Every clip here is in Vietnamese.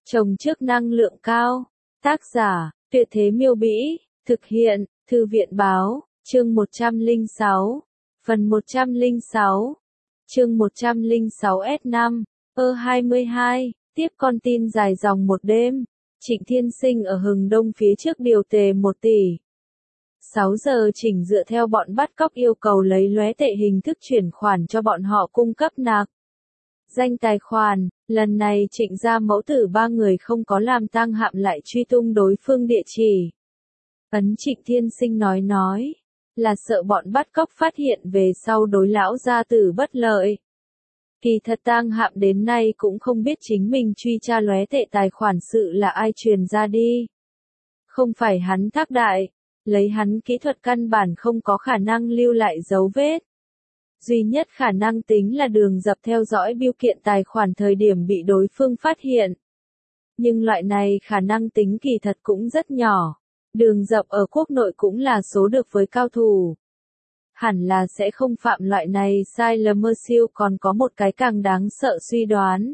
Trồng trước năng lượng cao. Tác giả, Tuyệt Thế Miêu Bĩ, thực hiện, Thư viện Báo, chương 106, phần 106, chương 106S5, 22, tiếp con tin dài dòng một đêm. Trịnh Thiên Sinh ở Hừng Đông phía trước điều tề 1 tỷ. 6 giờ chỉnh dựa theo bọn bắt cóc yêu cầu lấy lóe tệ hình thức chuyển khoản cho bọn họ cung cấp nạc danh tài khoản. Lần này Trịnh gia mẫu tử 3 người không có làm tang hạm lại truy tung đối phương địa chỉ. Trịnh Thiên Sinh nói, là sợ bọn bắt cóc phát hiện về sau đối lão gia tử bất lợi. Kỳ thật tang hạm đến nay cũng không biết chính mình truy tra lóe tệ tài khoản sự là ai truyền ra đi. Không phải hắn thác đại, lấy hắn kỹ thuật căn bản không có khả năng lưu lại dấu vết. Duy nhất khả năng tính là Đường Dập theo dõi bưu kiện tài khoản thời điểm bị đối phương phát hiện. Nhưng loại này khả năng tính kỳ thật cũng rất nhỏ. Đường Dập ở quốc nội cũng là số được với cao thủ. Hẳn là sẽ không phạm loại này sai lầm. Siêu còn có một cái càng đáng sợ suy đoán.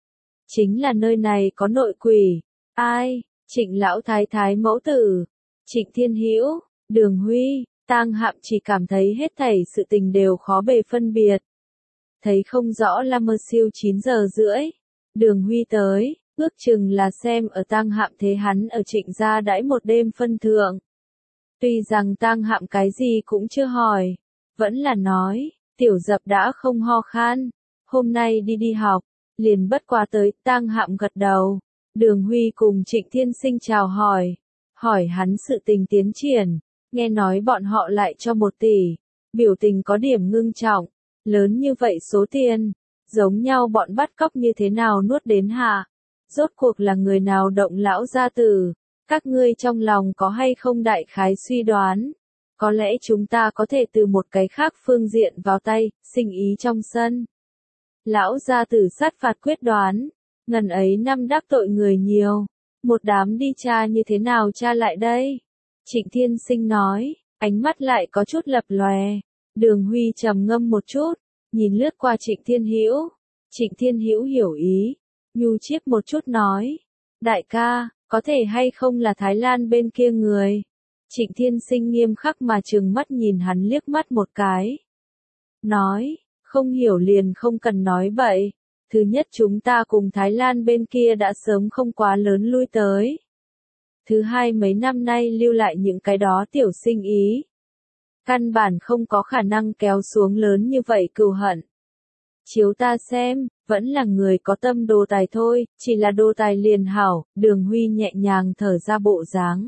Chính là nơi này có nội quỷ. Ai? Trịnh lão thái thái mẫu tử, Trịnh Thiên Hữu, Đường Huy. Tang hạm chỉ cảm thấy hết thảy sự tình đều khó bề phân biệt. Thấy không rõ là siêu 9 giờ rưỡi. Đường Huy tới, ước chừng là xem ở tang hạm thế hắn ở Trịnh gia đãi một đêm phân thượng. Tuy rằng tang hạm cái gì cũng chưa hỏi, vẫn là nói, Tiểu Dập đã không ho khan, hôm nay đi học, liền bất quá tới. Tang hạm gật đầu. Đường Huy cùng Trịnh Thiên Sinh chào hỏi hắn sự tình tiến triển. Nghe nói bọn họ lại cho 1 tỷ, biểu tình có điểm ngưng trọng, lớn như vậy số tiền, giống nhau bọn bắt cóc như thế nào nuốt đến hạ, rốt cuộc là người nào động lão gia tử, các ngươi trong lòng có hay không đại khái suy đoán, có lẽ chúng ta có thể từ một cái khác phương diện vào tay, sinh ý trong sân. Lão gia tử sát phạt quyết đoán, ngần ấy năm đắc tội người nhiều, một đám đi tra như thế nào tra lại đây? Trịnh Thiên Sinh nói, ánh mắt lại có chút lập lòe. Đường Huy trầm ngâm một chút, nhìn lướt qua Trịnh Thiên Hữu. Trịnh Thiên Hữu hiểu ý, nhu chiếc một chút nói, đại ca, có thể hay không là Thái Lan bên kia người? Trịnh Thiên Sinh nghiêm khắc mà trừng mắt nhìn hắn liếc mắt một cái. Nói, không hiểu liền không cần nói bậy. Thứ nhất chúng ta cùng Thái Lan bên kia đã sớm không quá lớn lui tới. Thứ hai mấy năm nay lưu lại những cái đó tiểu sinh ý. Căn bản không có khả năng kéo xuống lớn như vậy cừu hận. Chiếu ta xem, vẫn là người có tâm đồ tài thôi, chỉ là đồ tài liền hảo. Đường Huy nhẹ nhàng thở ra bộ dáng.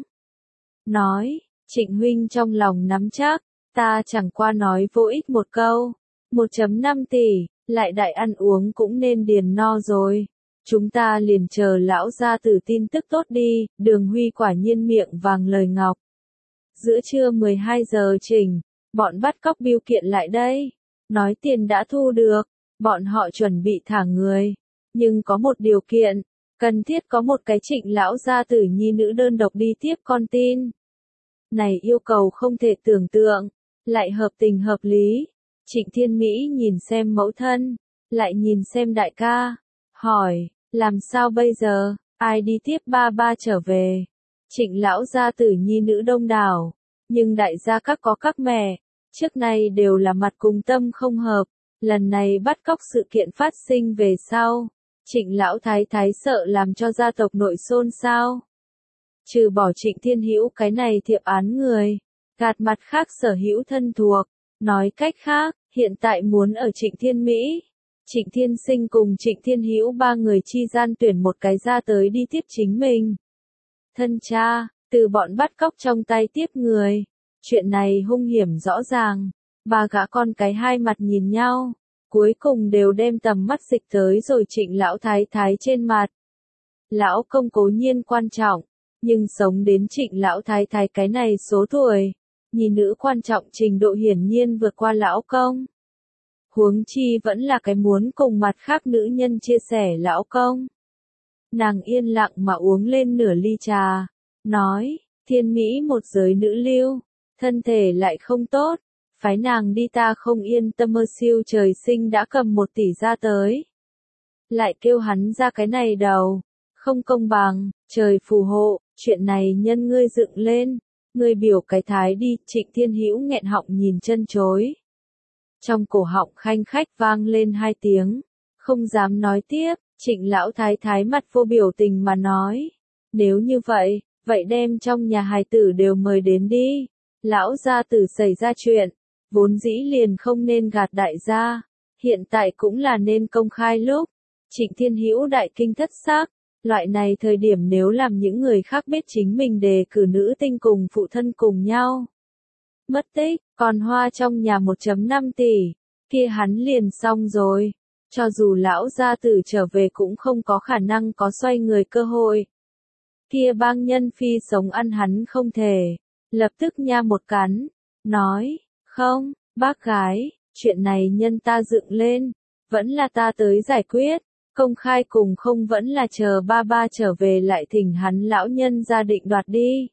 Nói, Trịnh huynh trong lòng nắm chắc, ta chẳng qua nói vô ích một câu. 1,5 tỷ, lại đại ăn uống cũng nên điền no rồi. Chúng ta liền chờ lão gia tử tin tức tốt đi. Đường Huy quả nhiên miệng vàng lời ngọc. Giữa trưa 12 giờ chỉnh, bọn bắt cóc bưu kiện lại đây. Nói tiền đã thu được, bọn họ chuẩn bị thả người. Nhưng có một điều kiện, cần thiết có một cái Trịnh lão gia tử nhi nữ đơn độc đi tiếp con tin. Này yêu cầu không thể tưởng tượng, lại hợp tình hợp lý. Trịnh Thiên Mỹ nhìn xem mẫu thân, lại nhìn xem đại ca, hỏi, làm sao bây giờ, ai đi tiếp ba trở về? Trịnh lão gia tử nhi nữ đông đảo, nhưng đại gia các có các mẹ, trước nay đều là mặt cùng tâm không hợp, lần này bắt cóc sự kiện phát sinh về sau, Trịnh lão thái thái sợ làm cho gia tộc nội xôn xao. Trừ bỏ Trịnh Thiên Hữu cái này thiệp án người, gạt mặt khác sở hữu thân thuộc, nói cách khác, hiện tại muốn ở Trịnh Thiên Mỹ. Trịnh Thiên Sinh cùng Trịnh Thiên Hữu 3 người chi gian tuyển một cái ra tới đi tiếp chính mình. Thân cha, từ bọn bắt cóc trong tay tiếp người. Chuyện này hung hiểm rõ ràng. 3 gã con cái hai mặt nhìn nhau. Cuối cùng đều đem tầm mắt dịch tới rồi Trịnh lão thái thái trên mặt. Lão công cố nhiên quan trọng. Nhưng sống đến Trịnh lão thái thái cái này số tuổi. Nhi nữ quan trọng trình độ hiển nhiên vượt qua lão công. Huống chi vẫn là cái muốn cùng mặt khác nữ nhân chia sẻ lão công. Nàng yên lặng mà uống lên nửa ly trà, nói, Thiên Mỹ một giới nữ lưu, thân thể lại không tốt, phái nàng đi ta không yên tâm. Siêu trời sinh đã cầm 1 tỷ ra tới. Lại kêu hắn ra cái này đầu, không công bằng, trời phù hộ, chuyện này nhân ngươi dựng lên, ngươi biểu cái thái đi, Trịnh Thiên Hữu nghẹn họng nhìn chân chối. Trong cổ họng khanh khách vang lên 2 tiếng, không dám nói tiếp, Trịnh lão thái thái mặt vô biểu tình mà nói, nếu như vậy, vậy đem trong nhà hài tử đều mời đến đi, lão gia tử xảy ra chuyện, vốn dĩ liền không nên gạt đại gia, hiện tại cũng là nên công khai lúc. Trịnh Thiên Hữu đại kinh thất xác, loại này thời điểm nếu làm những người khác biết chính mình đề cử nữ tinh cùng phụ thân cùng nhau mất tích, còn hoa trong nhà 1,5 tỷ, kia hắn liền xong rồi. Cho dù lão gia tử trở về cũng không có khả năng có xoay người cơ hội. Kia bang nhân phi sống ăn hắn không thể. Lập tức nha một cắn, nói, không, bác gái, chuyện này nhân ta dựng lên, vẫn là ta tới giải quyết, công khai cùng không vẫn là chờ ba ba trở về lại thỉnh hắn lão nhân gia định đoạt đi.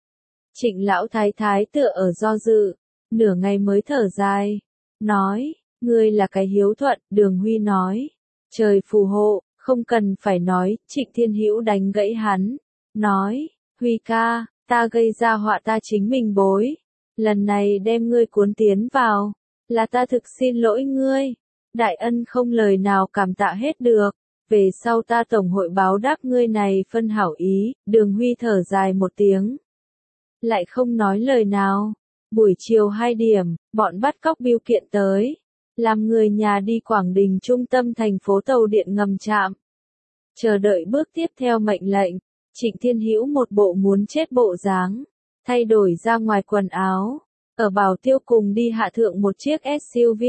Trịnh lão thái thái tựa ở do dự, nửa ngày mới thở dài, nói, ngươi là cái hiếu thuận, Đường Huy nói, trời phù hộ, không cần phải nói, Trịnh Thiên Hữu đánh gãy hắn, nói, Huy ca, ta gây ra họa ta chính mình bối, lần này đem ngươi cuốn tiến vào, là ta thực xin lỗi ngươi, đại ân không lời nào cảm tạ hết được, về sau ta tổng hội báo đáp ngươi này phân hảo ý, Đường Huy thở dài một tiếng, lại không nói lời nào. Buổi chiều 2 điểm, bọn bắt cóc bưu kiện tới, làm người nhà đi Quảng Đình trung tâm thành phố tàu điện ngầm trạm. Chờ đợi bước tiếp theo mệnh lệnh, Trịnh Thiên Hữu một bộ muốn chết bộ dáng, thay đổi ra ngoài quần áo, ở Bảo Tiêu cùng đi hạ thượng một chiếc SUV.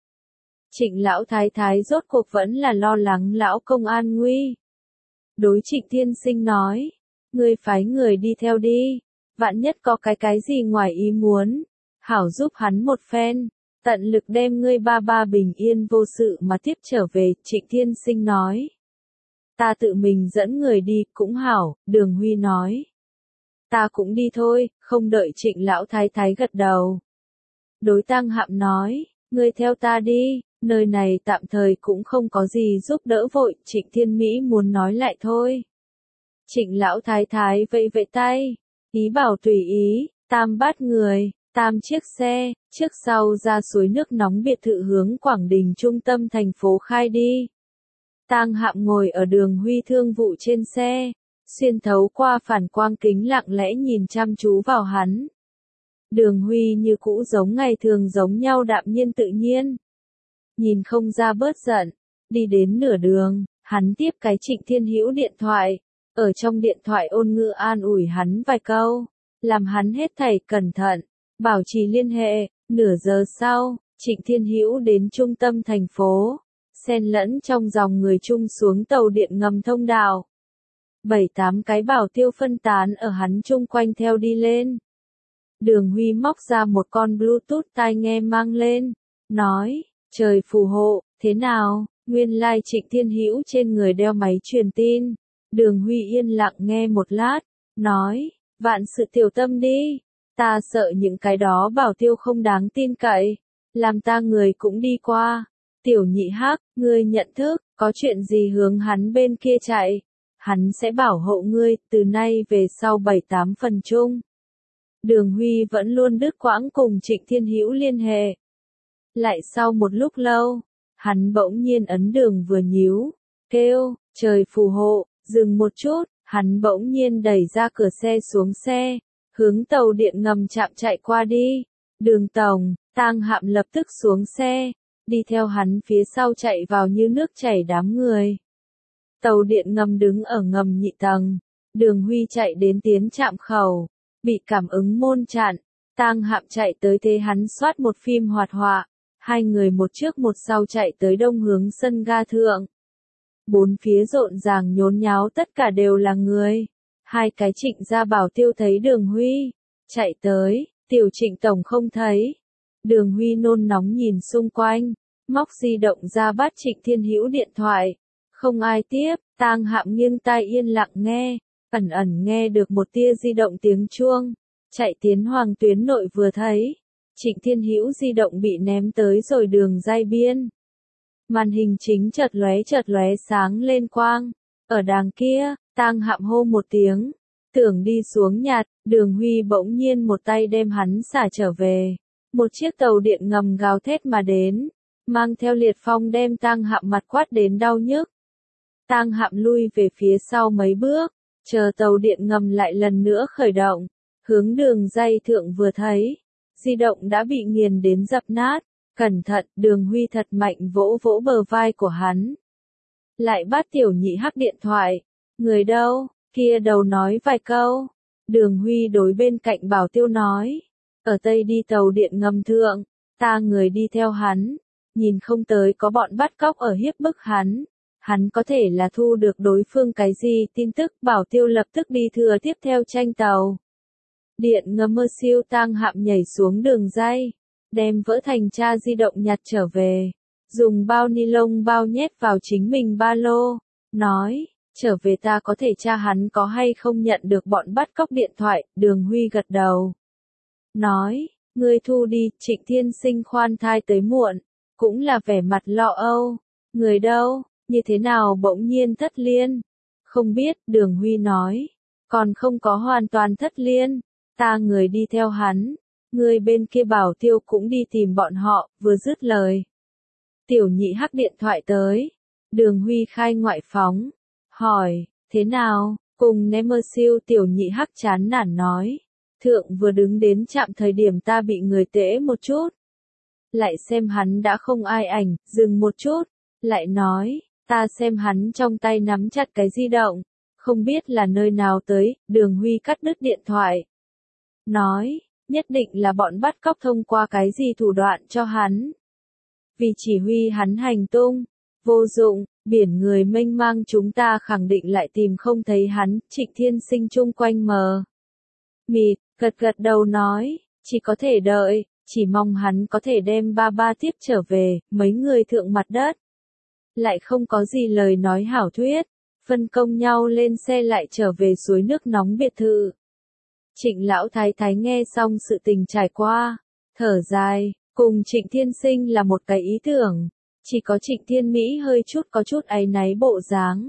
Trịnh lão thái thái rốt cuộc vẫn là lo lắng lão công an nguy. Đối Trịnh Thiên Sinh nói, ngươi phái người đi theo đi, vạn nhất có cái gì ngoài ý muốn, hảo giúp hắn một phen, tận lực đem ngươi ba ba bình yên vô sự mà tiếp trở về, Trịnh Thiên Sinh nói. Ta tự mình dẫn người đi, cũng hảo, Đường Huy nói. Ta cũng đi thôi, không đợi Trịnh lão thái thái gật đầu. Đối Tăng Hạm nói, ngươi theo ta đi, nơi này tạm thời cũng không có gì giúp đỡ vội, Trịnh Thiên Mỹ muốn nói lại thôi. Trịnh lão thái thái vẫy vẫy tay, ý bảo tùy ý, tam bát người, tam chiếc xe, trước sau ra suối nước nóng biệt thự hướng Quảng Đình trung tâm thành phố khai đi. Tang Hạm ngồi ở Đường Huy thương vụ trên xe, xuyên thấu qua phản quang kính lặng lẽ nhìn chăm chú vào hắn. Đường Huy như cũ giống ngày thường giống nhau đạm nhiên tự nhiên. Nhìn không ra bớt giận, đi đến nửa đường, hắn tiếp cái Trịnh Thiên Hữu điện thoại, ở trong điện thoại ôn ngữ an ủi hắn vài câu, làm hắn hết thảy cẩn thận, bảo trì liên hệ. Nửa giờ sau, Trịnh Thiên Hữu đến trung tâm thành phố, xen lẫn trong dòng người chung xuống tàu điện ngầm thông đạo. 7-8 cái bảo tiêu phân tán ở hắn chung quanh theo đi lên. Đường Huy móc ra một con Bluetooth tai nghe mang lên, nói, trời phù hộ, thế nào, nguyên lai Trịnh Thiên Hữu trên người đeo máy truyền tin. Đường Huy yên lặng nghe một lát, nói, vạn sự tiểu tâm đi, ta sợ những cái đó bảo tiêu không đáng tin cậy, làm ta người cũng đi qua. Tiểu Nhị Hắc, ngươi nhận thức, có chuyện gì hướng hắn bên kia chạy, hắn sẽ bảo hộ ngươi, từ nay về sau 7-8 phần chung. Đường Huy vẫn luôn đứt quãng cùng Trịnh Thiên Hữu liên hệ. Lại sau một lúc lâu, hắn bỗng nhiên ấn đường vừa nhíu, kêu, trời phù hộ, dừng một chút, hắn bỗng nhiên đẩy ra cửa xe xuống xe, hướng tàu điện ngầm trạm chạy qua đi. Đường tổng, Tang Hạm lập tức xuống xe, đi theo hắn phía sau chạy vào như nước chảy đám người. Tàu điện ngầm đứng ở ngầm nhị tầng, Đường Huy chạy đến tiến trạm khẩu, bị cảm ứng môn chặn, Tang Hạm chạy tới thế hắn soát một phim hoạt họa, hai người một trước một sau chạy tới đông hướng sân ga thượng. Bốn phía rộn ràng nhốn nháo tất cả đều là người. Hai cái Trịnh gia bảo tiêu thấy Đường Huy, chạy tới, tiểu Trịnh tổng không thấy. Đường Huy nôn nóng nhìn xung quanh, móc di động ra bắt Trịnh Thiên Hữu điện thoại. Không ai tiếp, Tang Hạm nghiêng tai yên lặng nghe, ẩn ẩn nghe được một tia di động tiếng chuông. Chạy tiến Hoàng Tuyến nội vừa thấy, Trịnh Thiên Hữu di động bị ném tới rồi đường ray biên. Màn hình chính chợt lóe sáng lên quang. Ở đàng kia, Tang Hạm hô một tiếng, tưởng đi xuống nhặt, Đường Huy bỗng nhiên một tay đem hắn xả trở về. Một chiếc tàu điện ngầm gào thét mà đến, mang theo liệt phong đem Tang Hạm mặt quát đến đau nhức. Tang Hạm lui về phía sau mấy bước, chờ tàu điện ngầm lại lần nữa khởi động, hướng đường dây thượng vừa thấy, di động đã bị nghiền đến dập nát. Cẩn thận, Đường Huy thật mạnh vỗ vỗ bờ vai của hắn. Lại bắt Tiểu Nhị Hắc điện thoại. Người đâu? Kia đầu nói vài câu. Đường Huy đối bên cạnh Bảo Tiêu nói. Ở Tây đi tàu điện ngầm thượng, ta người đi theo hắn. Nhìn không tới có bọn bắt cóc ở hiếp bức hắn. Hắn có thể là thu được đối phương cái gì tin tức. Bảo Tiêu lập tức đi thừa tiếp theo tranh tàu. Điện ngầm mơ siêu Tang Hạm nhảy xuống đường dây, đem vỡ thành cha di động nhặt trở về, dùng bao ni lông bao nhét vào chính mình ba lô, nói, trở về ta có thể tra hắn có hay không nhận được bọn bắt cóc điện thoại. Đường Huy gật đầu, nói, ngươi thu đi. Trịnh Thiên Sinh khoan thai tới muộn, cũng là vẻ mặt lo âu. Người đâu, như thế nào bỗng nhiên thất liên? Không biết, Đường Huy nói, còn không có hoàn toàn thất liên, ta người đi theo hắn. Người bên kia Bảo Tiêu cũng đi tìm bọn họ. Vừa dứt lời, Tiểu Nhị Hắc điện thoại tới. Đường Huy khai ngoại phóng, hỏi, thế nào, cùng Nemersiêu. Tiểu Nhị Hắc chán nản nói, thượng vừa đứng đến trạm thời điểm ta bị người tễ một chút. Lại xem hắn đã không ai ảnh, dừng một chút, lại nói, ta xem hắn trong tay nắm chặt cái di động, không biết là nơi nào tới. Đường Huy cắt đứt điện thoại, nói, nhất định là bọn bắt cóc thông qua cái gì thủ đoạn cho hắn. Vì chỉ huy hắn hành tung, vô dụng, biển người mênh mang chúng ta khẳng định lại tìm không thấy hắn. Trịnh Thiên Sinh chung quanh mờ mịt, gật gật đầu nói, chỉ có thể đợi, chỉ mong hắn có thể đem ba ba tiếp trở về. Mấy người thượng mặt đất, lại không có gì lời nói hảo thuyết, phân công nhau lên xe lại trở về suối nước nóng biệt thự. Trịnh Lão Thái Thái nghe xong sự tình trải qua, thở dài, cùng Trịnh Thiên Sinh là một cái ý tưởng, chỉ có Trịnh Thiên Mỹ hơi chút có chút áy náy bộ dáng.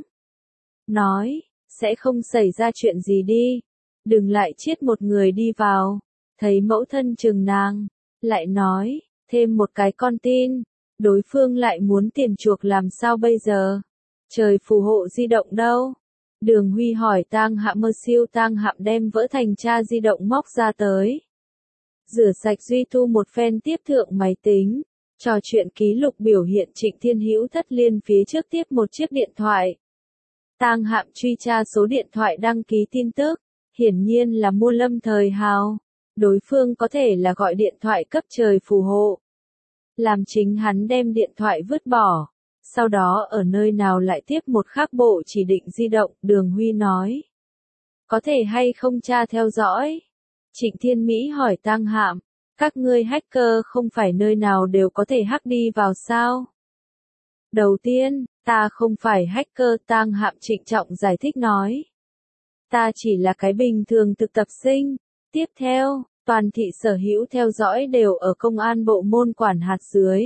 Nói, sẽ không xảy ra chuyện gì đi, đừng lại chiết một người đi vào. Thấy mẫu thân chừng nàng, lại nói, thêm một cái con tin, đối phương lại muốn tiền chuộc làm sao bây giờ? Trời phù hộ di động đâu? Đường Huy hỏi Tang Hạm mơ siêu. Tang Hạm đem vỡ thành cha di động móc ra tới. Rửa sạch duy tu một phen tiếp thượng máy tính. Trò chuyện ký lục biểu hiện Trịnh Thiên Hữu thất liên phía trước tiếp một chiếc điện thoại. Tang Hạm truy tra số điện thoại đăng ký tin tức. Hiển nhiên là mua Lâm Thời Hào. Đối phương có thể là gọi điện thoại cấp trời phù hộ. Làm chính hắn đem điện thoại vứt bỏ. Sau đó ở nơi nào lại tiếp một khác bộ chỉ định di động. Đường Huy nói, có thể hay không tra theo dõi? Trịnh Thiên Mỹ hỏi Tang Hạm, các ngươi hacker không phải nơi nào đều có thể hack đi vào sao? Đầu tiên, ta không phải hacker. Tang Hạm trịnh trọng giải thích nói, ta chỉ là cái bình thường thực tập sinh. Tiếp theo, toàn thị sở hữu theo dõi đều ở công an bộ môn quản hạt dưới.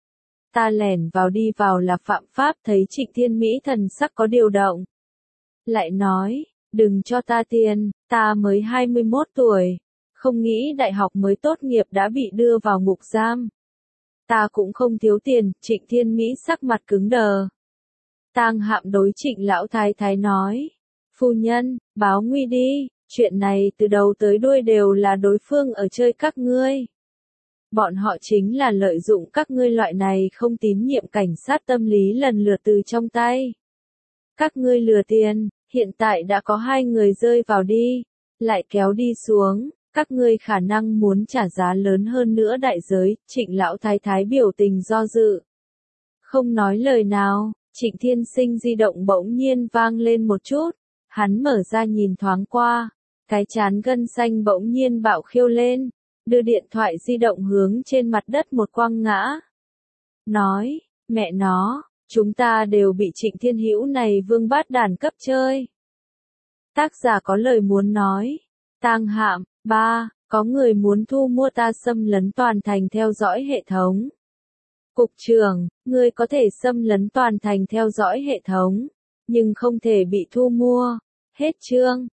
Ta lẻn vào đi vào là phạm pháp. Thấy Trịnh Thiên Mỹ thần sắc có điều động, lại nói, đừng cho ta tiền, ta mới 21 tuổi, không nghĩ đại học mới tốt nghiệp đã bị đưa vào ngục giam. Ta cũng không thiếu tiền. Trịnh Thiên Mỹ sắc mặt cứng đờ. Tang Hạm đối Trịnh Lão Thái Thái nói, phu nhân, báo nguy đi, chuyện này từ đầu tới đuôi đều là đối phương ở chơi các ngươi. Bọn họ chính là lợi dụng các ngươi loại này không tín nhiệm cảnh sát tâm lý lần lượt từ trong tay các ngươi lừa tiền. Hiện tại đã có 2 người rơi vào đi, lại kéo đi xuống, các ngươi khả năng muốn trả giá lớn hơn nữa đại giới. Trịnh Lão Thái Thái biểu tình do dự, không nói lời nào. Trịnh Thiên Sinh di động bỗng nhiên vang lên một chút, hắn mở ra nhìn thoáng qua, cái trán gân xanh bỗng nhiên bạo khiêu lên, đưa điện thoại di động hướng trên mặt đất một quăng ngã. Nói, mẹ nó, chúng ta đều bị Trịnh Thiên Hữu này vương bát đàn cấp chơi. Tác giả có lời muốn nói. Tang Hạm, 3, có người muốn thu mua ta xâm lấn toàn thành theo dõi hệ thống. Cục trưởng, ngươi có thể xâm lấn toàn thành theo dõi hệ thống, nhưng không thể bị thu mua. Hết chương.